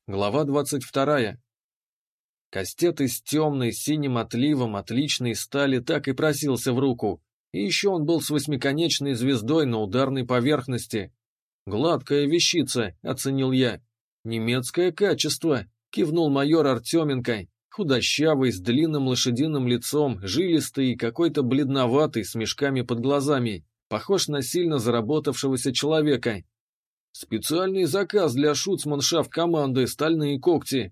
Глава 22. Кастет из темной, с синим отливом, отличной стали так и просился в руку. И еще он был с восьмиконечной звездой на ударной поверхности. «Гладкая вещица», — оценил я. «Немецкое качество», — кивнул майор Артеменко. Худощавый, с длинным лошадиным лицом, жилистый и какой-то бледноватый, с мешками под глазами. Похож на сильно заработавшегося человека. «Специальный заказ для шуцманшафт команды «Стальные когти».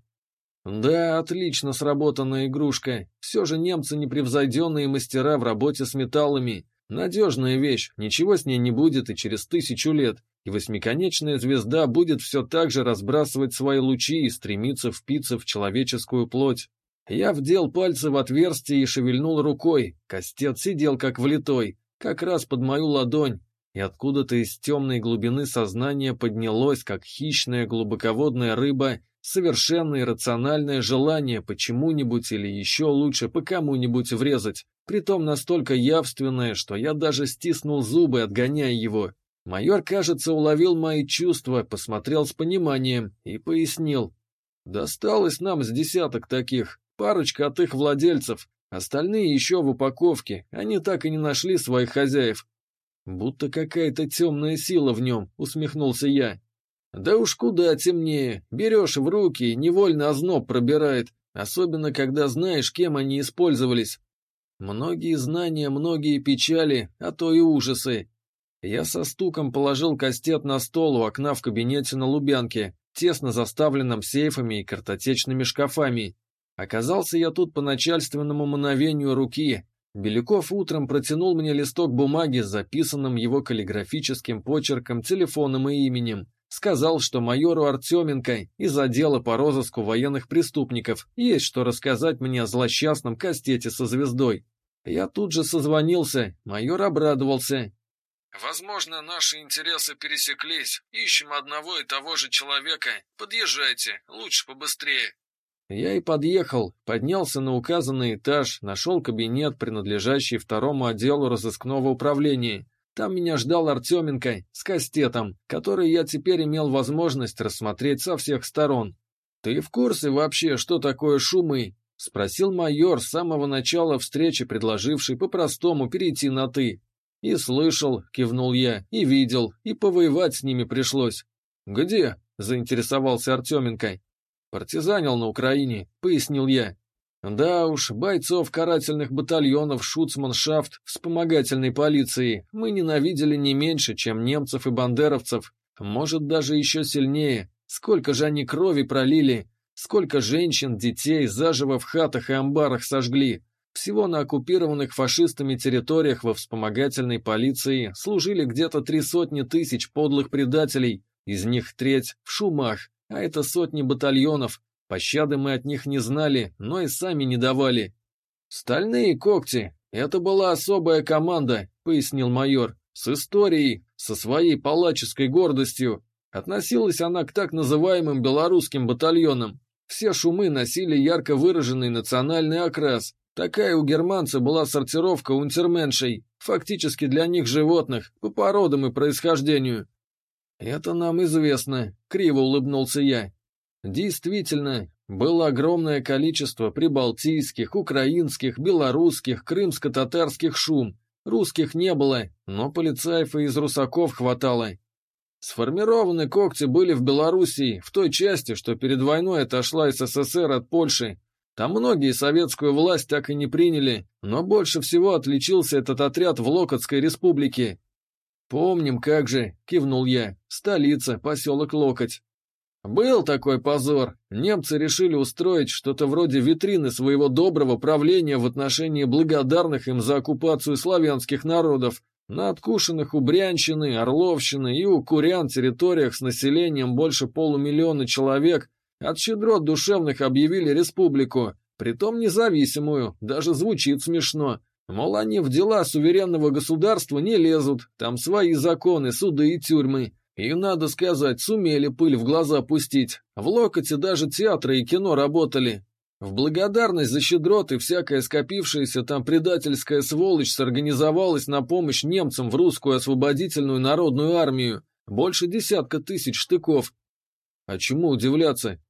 Да, отлично сработанная игрушка. Все же немцы непревзойденные мастера в работе с металлами. Надежная вещь, ничего с ней не будет и через 1000 лет. И восьмиконечная звезда будет все так же разбрасывать свои лучи и стремиться впиться в человеческую плоть. Я вдел пальцы в отверстие и шевельнул рукой. Кастет сидел как влитой, как раз под мою ладонь. И откуда-то из темной глубины сознания поднялось, как хищная глубоководная рыба, совершенно иррациональное желание почему-нибудь или еще лучше по кому-нибудь врезать, притом настолько явственное, что я даже стиснул зубы, отгоняя его. Майор, кажется, уловил мои чувства, посмотрел с пониманием и пояснил. «Досталось нам с десяток таких, парочка от их владельцев, остальные еще в упаковке, они так и не нашли своих хозяев». «Будто какая-то темная сила в нем», — усмехнулся я. «Да уж куда темнее. Берешь в руки, и невольно озноб пробирает, особенно когда знаешь, кем они использовались. Многие знания, многие печали, а то и ужасы». Я со стуком положил кастет на стол у окна в кабинете на Лубянке, тесно заставленном сейфами и картотечными шкафами. Оказался я тут по начальственному мановению руки. Беляков утром протянул мне листок бумаги с записанным его каллиграфическим почерком, телефоном и именем. Сказал, что майору Артеменко из отдела по розыску военных преступников есть что рассказать мне о злосчастном кастете со звездой. Я тут же созвонился, майор обрадовался. «Возможно, наши интересы пересеклись. Ищем одного и того же человека. Подъезжайте, лучше побыстрее». Я и подъехал, поднялся на указанный этаж, нашел кабинет, принадлежащий второму отделу разыскного управления. Там меня ждал Артеменко с кастетом, который я теперь имел возможность рассмотреть со всех сторон. «Ты в курсе вообще, что такое шумы?» — спросил майор с самого начала встречи, предложивший по-простому перейти на «ты». «И слышал», — кивнул я, — «и видел, и повоевать с ними пришлось». «Где?» — заинтересовался Артеменко. «Партизанил на Украине», — пояснил я. «Да уж, бойцов карательных батальонов шуцманшафт вспомогательной полиции мы ненавидели не меньше, чем немцев и бандеровцев, может, даже еще сильнее. Сколько же они крови пролили, сколько женщин, детей заживо в хатах и амбарах сожгли. Всего на оккупированных фашистами территориях во вспомогательной полиции служили где-то 300 000 подлых предателей, из них треть в шумах. А это сотни батальонов. Пощады мы от них не знали, но и сами не давали. «Стальные когти — это была особая команда», — пояснил майор, — «с историей, со своей палаческой гордостью. Относилась она к так называемым белорусским батальонам. Все шумы носили ярко выраженный национальный окрас. Такая у германцев была сортировка унтерменшей, фактически для них животных, по породам и происхождению». «Это нам известно», — криво улыбнулся я. Действительно, было огромное количество прибалтийских, украинских, белорусских, крымско-татарских шум. Русских не было, но полицаев и из русаков хватало. Сформированы когти были в Белоруссии, в той части, что перед войной отошла СССР от Польши. Там многие советскую власть так и не приняли, но больше всего отличился этот отряд в Локотской республике. «Помним, как же», — кивнул я, — «столица, поселок Локоть». Был такой позор. Немцы решили устроить что-то вроде витрины своего доброго правления в отношении благодарных им за оккупацию славянских народов на откушенных у Брянщины, Орловщины и у Курян территориях с населением больше 500 000 человек от щедрот душевных объявили республику, притом независимую, даже звучит смешно. Мол, они в дела суверенного государства не лезут, там свои законы, суды и тюрьмы. И, надо сказать, сумели пыль в глаза пустить. В Локоте даже театры и кино работали. В благодарность за щедроты всякая скопившаяся там предательская сволочь сорганизовалась на помощь немцам в русскую освободительную народную армию. Больше 10 000 штыков. А чему удивляться?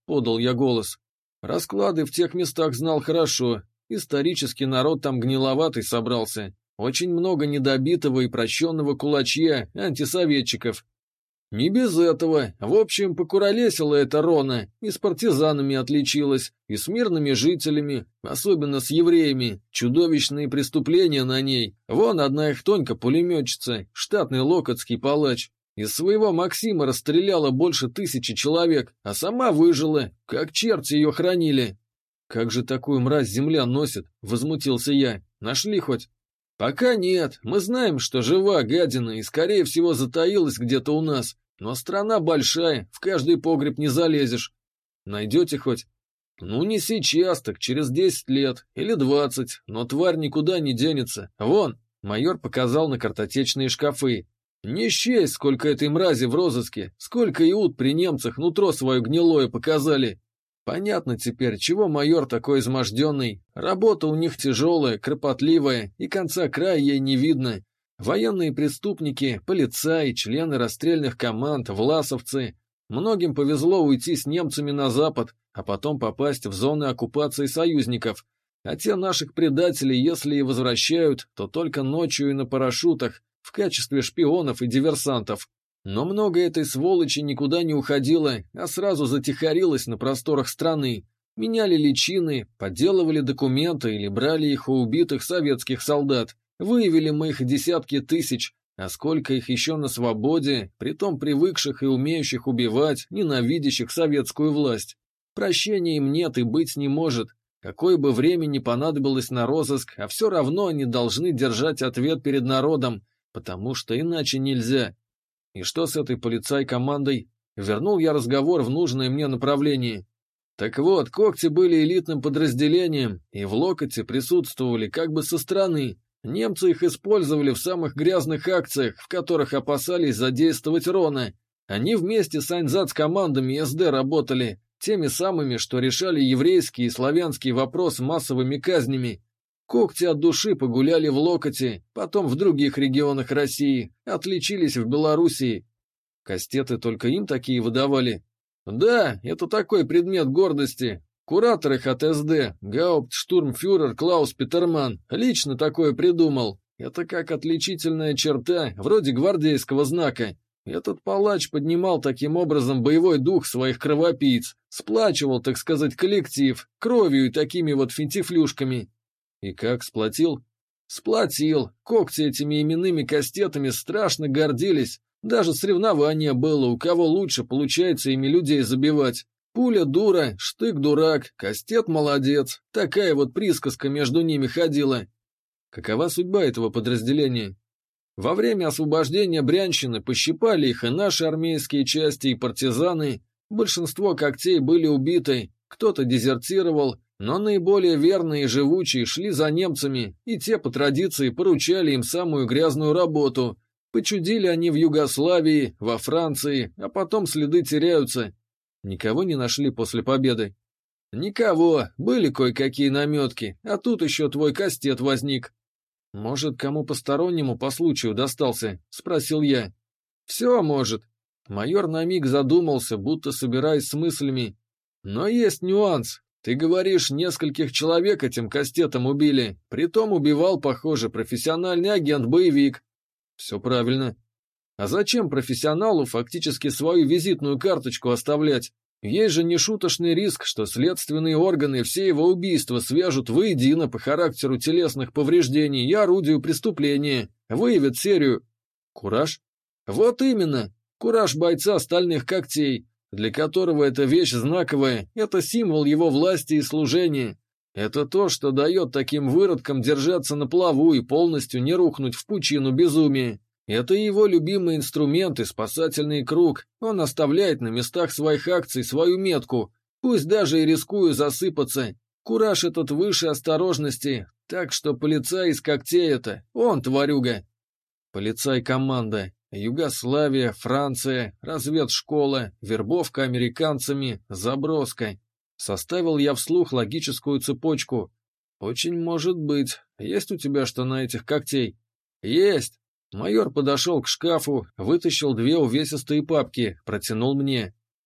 — подал я голос. Расклады в тех местах знал хорошо. Исторический народ там гниловатый собрался. Очень много недобитого и прощенного кулачья, антисоветчиков. Не без этого. В общем, покуролесила эта Рона, и с партизанами отличилась, и с мирными жителями, особенно с евреями. Чудовищные преступления на ней. Вон одна их Тонька-пулеметчица, штатный локотский палач. Из своего Максима расстреляла больше 1000 человек, а сама выжила, как черти ее хранили. «Как же такую мразь земля носит?» — возмутился я. «Нашли хоть?» «Пока нет. Мы знаем, что жива гадина и, скорее всего, затаилась где-то у нас. Но страна большая, в каждый погреб не залезешь. Найдете хоть?» «Ну, не сейчас, так через 10 лет. Или 20. Но тварь никуда не денется. Вон!» — майор показал на картотечные шкафы. «Не счесть, сколько этой мрази в розыске. Сколько иуд при немцах нутро свое гнилое показали. Понятно теперь, чего майор такой изможденный. Работа у них тяжелая, кропотливая, и конца края ей не видно. Военные преступники, полицаи, члены расстрельных команд, власовцы. Многим повезло уйти с немцами на запад, а потом попасть в зоны оккупации союзников. А те наших предателей, если и возвращают, то только ночью и на парашютах, в качестве шпионов и диверсантов. Но много этой сволочи никуда не уходило, а сразу затихарилось на просторах страны. Меняли личины, подделывали документы или брали их у убитых советских солдат. Выявили мы их десятки тысяч, а сколько их еще на свободе, притом привыкших и умеющих убивать, ненавидящих советскую власть. Прощения им нет и быть не может. Какое бы время ни понадобилось на розыск, а все равно они должны держать ответ перед народом, потому что иначе нельзя. И что с этой полицай-командой? Вернул я разговор в нужное мне направление. Так вот, когти были элитным подразделением, и в локоте присутствовали как бы со стороны. Немцы их использовали в самых грязных акциях, в которых опасались задействовать Рона. Они вместе с Айнзац-командами СД работали, теми самыми, что решали еврейский и славянский вопрос массовыми казнями. Когти от души погуляли в локоте, потом в других регионах России, отличились в Белоруссии. Кастеты только им такие выдавали. Да, это такой предмет гордости. Куратор их от СД, гауптштурмфюрер Клаус Петерман, лично такое придумал. Это как отличительная черта, вроде гвардейского знака. Этот палач поднимал таким образом боевой дух своих кровопийц, сплачивал, так сказать, коллектив, кровью и такими вот финтифлюшками. И как, сплотил? Сплотил. Когти этими именными кастетами страшно гордились. Даже соревнование было, у кого лучше получается ими людей забивать. Пуля дура, штык дурак, кастет молодец. Такая вот присказка между ними ходила. Какова судьба этого подразделения? Во время освобождения Брянщины пощипали их и наши армейские части, и партизаны. Большинство когтей были убиты, кто-то дезертировал, но наиболее верные и живучие шли за немцами, и те по традиции поручали им самую грязную работу. Почудили они в Югославии, во Франции, а потом следы теряются. Никого не нашли после победы? Никого, были кое-какие наметки, а тут еще твой кастет возник. Может, кому постороннему по случаю достался? Спросил я. Все может. Майор на миг задумался, будто собираясь с мыслями. Но есть нюанс. Ты говоришь, нескольких человек этим кастетом убили, притом убивал, похоже, профессиональный агент-боевик. Все правильно. А зачем профессионалу фактически свою визитную карточку оставлять? Есть же нешуточный риск, что следственные органы все его убийства свяжут воедино по характеру телесных повреждений и орудию преступления, выявят серию. Кураж? Вот именно. Кураж бойца стальных когтей, для которого эта вещь знаковая, это символ его власти и служения. Это то, что дает таким выродкам держаться на плаву и полностью не рухнуть в пучину безумия. Это его любимый инструмент и спасательный круг. Он оставляет на местах своих акций свою метку, пусть даже и рискуя засыпаться. Кураж этот выше осторожности, так что полицай из когтей это, он тварюга. Полицай-команда. Югославия, Франция, разведшкола, вербовка американцами, заброска. Составил я вслух логическую цепочку. Очень может быть. Есть у тебя что на этих когтей? Есть. Майор подошел к шкафу, вытащил 2 увесистые папки, протянул мне.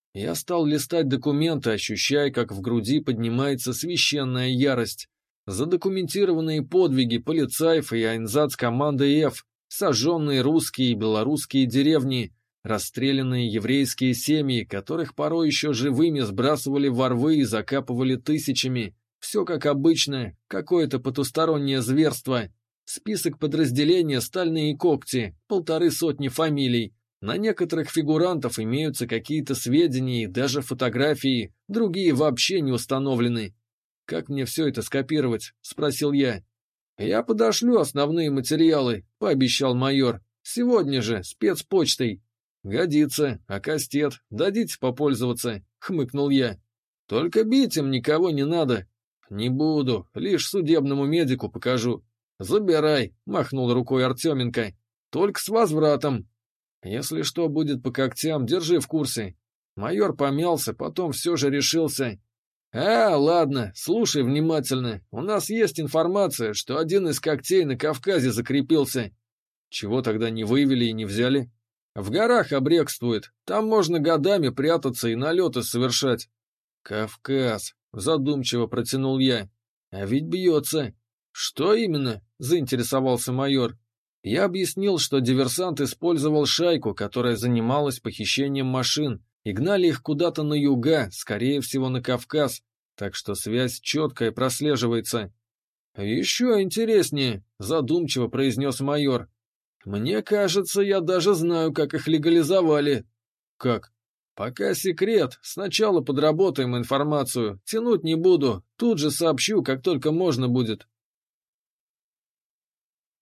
Я стал листать документы, ощущая, как в груди поднимается священная ярость. Задокументированные подвиги полицаев и айнзац-команды F, сожженные русские и белорусские деревни, расстрелянные еврейские семьи, которых порой еще живыми сбрасывали во рвы и закапывали тысячами. Все как обычно, какое-то потустороннее зверство. Список подразделения «Стальные когти», 150 фамилий. На некоторых фигурантов имеются какие-то сведения и даже фотографии, другие вообще не установлены. «Как мне все это скопировать?» — спросил я. «Я подошлю основные материалы», — пообещал майор. «Сегодня же, спецпочтой». «Годится, а кастет? Дадите попользоваться?» — хмыкнул я. «Только бить им никого не надо». «Не буду, лишь судебному медику покажу». «Забирай», — махнул рукой Артеменко. «Только с возвратом». «Если что будет по когтям, держи в курсе». Майор помялся, потом все же решился. Ладно, слушай внимательно. У нас есть информация, что один из когтей на Кавказе закрепился». «Чего тогда не вывели и не взяли?» «В горах обрекствует. Там можно годами прятаться и налеты совершать». «Кавказ», — задумчиво протянул я. «А ведь бьется». «Что именно?» — заинтересовался майор. Я объяснил, что диверсант использовал шайку, которая занималась похищением машин, и гнали их куда-то на юга, скорее всего на Кавказ, так что связь четкая прослеживается. «Еще интереснее», — задумчиво произнес майор. «Мне кажется, я даже знаю, как их легализовали». «Как?» «Пока секрет. Сначала подработаем информацию. Тянуть не буду. Тут же сообщу, как только можно будет».